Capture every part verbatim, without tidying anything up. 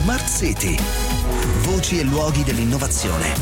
Smart City. Voci e luoghi dell'innovazione.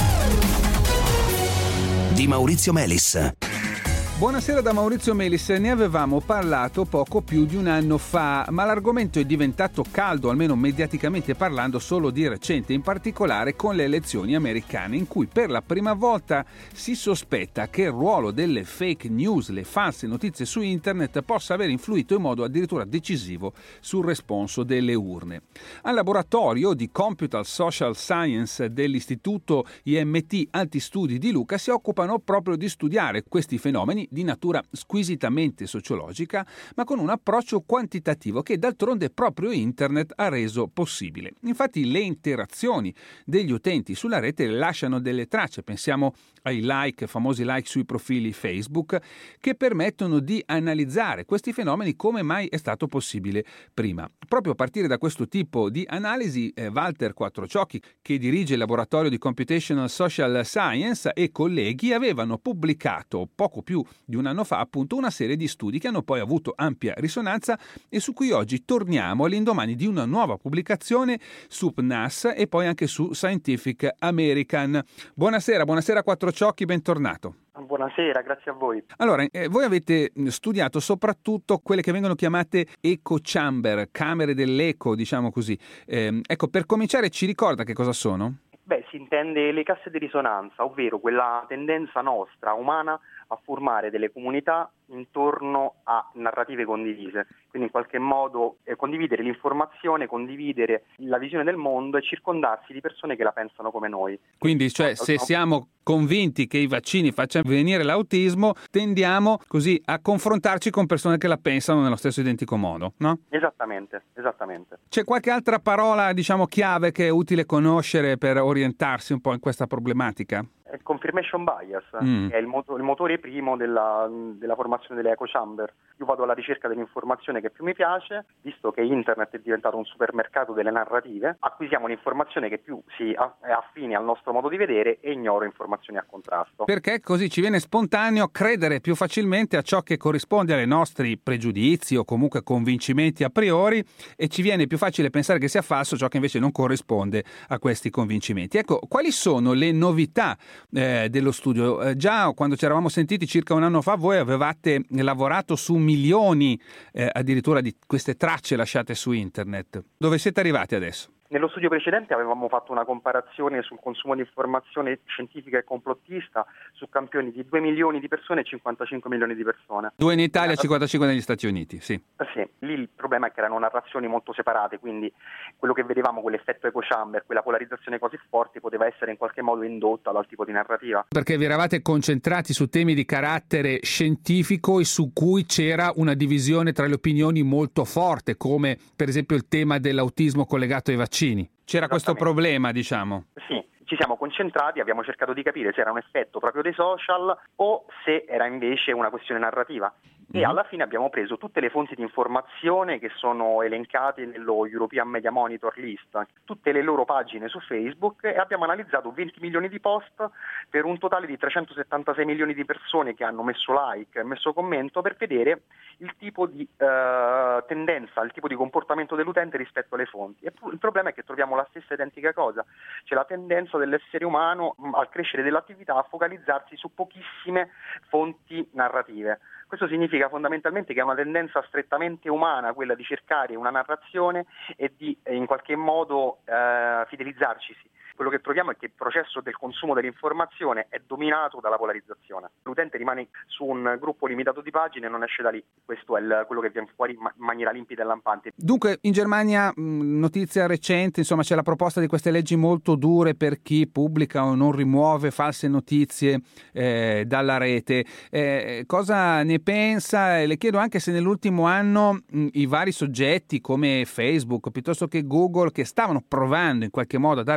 Di Maurizio Melis. Buonasera da Maurizio Melis. Ne avevamo parlato poco più di un anno fa, ma l'argomento è diventato caldo, almeno mediaticamente parlando, solo di recente, in particolare con le elezioni americane, in cui per la prima volta si sospetta che il ruolo delle fake news, le false notizie su internet, possa aver influito in modo addirittura decisivo sul responso delle urne. Al laboratorio di Computal Social Science dell'Istituto I M T Alti Studi di Lucca si occupano proprio di studiare questi fenomeni di natura squisitamente sociologica, ma con un approccio quantitativo che d'altronde proprio internet ha reso possibile. Infatti le interazioni degli utenti sulla rete lasciano delle tracce, pensiamo ai like, famosi like sui profili Facebook, che permettono di analizzare questi fenomeni come mai è stato possibile prima. Proprio a partire da questo tipo di analisi, eh, Walter Quattrociocchi, che dirige il laboratorio di Computational Social Science, e colleghi avevano pubblicato poco più di un anno fa appunto una serie di studi che hanno poi avuto ampia risonanza e su cui oggi torniamo all'indomani di una nuova pubblicazione su P N A S e poi anche su Scientific American. Buonasera, buonasera Quattrociocchi, bentornato. Buonasera, grazie a voi. Allora, eh, voi avete studiato soprattutto quelle che vengono chiamate echo chamber, camere dell'eco, diciamo così. Eh, ecco, per cominciare ci ricorda che cosa sono? Beh, si intende le casse di risonanza, ovvero quella tendenza nostra, umana, a formare delle comunità intorno a narrative condivise, quindi in qualche modo eh, condividere l'informazione, condividere la visione del mondo e circondarsi di persone che la pensano come noi. Quindi, cioè, se siamo convinti che i vaccini facciano venire l'autismo, tendiamo così a confrontarci con persone che la pensano nello stesso identico modo, no? Esattamente, esattamente. C'è qualche altra parola, diciamo, chiave che è utile conoscere per orientarsi un po' in questa problematica? Il confirmation bias, mm. che è il, moto- il motore primo della, della formazione delle echo chamber. Io vado alla ricerca dell'informazione che più mi piace, visto che internet è diventato un supermercato delle narrative, acquisiamo l'informazione che più si a- è affine al nostro modo di vedere e ignoro informazioni a contrasto. Perché così ci viene spontaneo credere più facilmente a ciò che corrisponde ai nostri pregiudizi o comunque convincimenti a priori, e ci viene più facile pensare che sia falso ciò che invece non corrisponde a questi convincimenti. Ecco, quali sono le novità Eh, dello studio? Eh, già quando ci eravamo sentiti circa un anno fa voi avevate lavorato su milioni eh, addirittura di queste tracce lasciate su internet. Dove siete arrivati adesso? Nello studio precedente avevamo fatto una comparazione sul consumo di informazione scientifica e complottista su campioni di due milioni di persone e cinquantacinque milioni di persone. Due in Italia e cinquantacinque negli Stati Uniti, sì. Sì, lì il problema è che erano narrazioni molto separate, quindi quello che vedevamo, quell'effetto echo chamber, quella polarizzazione così forte, poteva essere in qualche modo indotta dal tipo di narrativa. Perché vi eravate concentrati su temi di carattere scientifico e su cui c'era una divisione tra le opinioni molto forte, come per esempio il tema dell'autismo collegato ai vaccini. C'era questo problema, diciamo. Sì, ci siamo concentrati, abbiamo cercato di capire se era un effetto proprio dei social o se era invece una questione narrativa. E alla fine abbiamo preso tutte le fonti di informazione che sono elencate nello European Media Monitor List, tutte le loro pagine su Facebook, e abbiamo analizzato venti milioni di post per un totale di trecentosettantasei milioni di persone che hanno messo like e messo commento, per vedere il tipo di eh, tendenza, il tipo di comportamento dell'utente rispetto alle fonti. E il problema è che troviamo la stessa identica cosa, c'è la tendenza dell'essere umano al crescere dell'attività a focalizzarsi su pochissime fonti narrative. Questo significa fondamentalmente che è una tendenza strettamente umana quella di cercare una narrazione e di eh, in qualche modo eh, fidelizzarci. Quello che troviamo è che il processo del consumo dell'informazione è dominato dalla polarizzazione. L'utente rimane su un gruppo limitato di pagine e non esce da lì. Questo è il, quello che viene fuori in maniera limpida e lampante. Dunque, in Germania, notizia recente, insomma, c'è la proposta di queste leggi molto dure per chi pubblica o non rimuove false notizie eh, dalla rete. Eh, cosa ne pensa? E le chiedo anche se nell'ultimo anno mh, i vari soggetti come Facebook piuttosto che Google, che stavano provando in qualche modo a dare delle risposte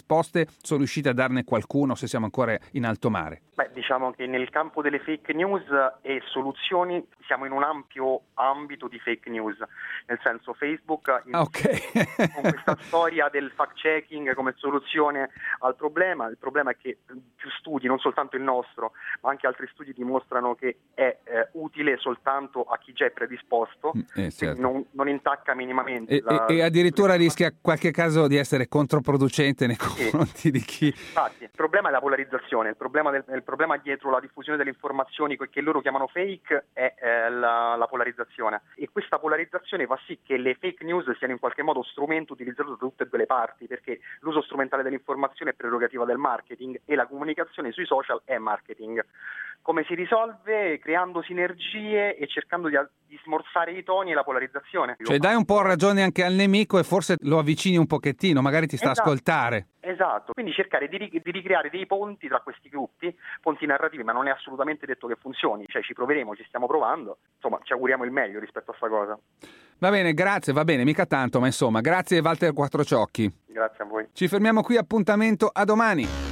risposte sono riusciti a darne qualcuno, se siamo ancora in alto mare? Beh, diciamo che nel campo delle fake news e soluzioni siamo in un ampio ambito di fake news, nel senso Facebook ah, okay. con questa storia del fact checking come soluzione al problema. Il problema è che più studi, non soltanto il nostro, ma anche altri studi dimostrano che è eh, utile soltanto a chi già è predisposto, eh, certo. non, non intacca minimamente. E, la, e addirittura rischia qualche caso di essere controproducente nei confronti sì. di chi... Infatti, il problema è la polarizzazione, il problema, del, il problema dietro la diffusione delle informazioni che loro chiamano fake è eh, la, la polarizzazione, e questa polarizzazione fa sì che le fake news siano in qualche modo strumento utilizzato da tutte e due le parti, perché l'uso strumentale dell'informazione è prerogativa del marketing e la comunicazione sui social è marketing. Come si risolve? Creando sinergie e cercando di, di smorzare i toni e la polarizzazione. Cioè dai un po' ragione anche al nemico e forse lo avvicini un pochettino, magari ti sta esatto. a ascoltare. Esatto, quindi cercare di, di ricreare dei ponti tra questi gruppi, ponti narrativi, ma non è assolutamente detto che funzioni, cioè ci proveremo, ci stiamo provando, insomma ci auguriamo il meglio rispetto a sta cosa. Va bene, grazie, va bene, mica tanto, ma insomma, grazie Walter Quattrociocchi. Grazie a voi. Ci fermiamo qui, appuntamento a domani.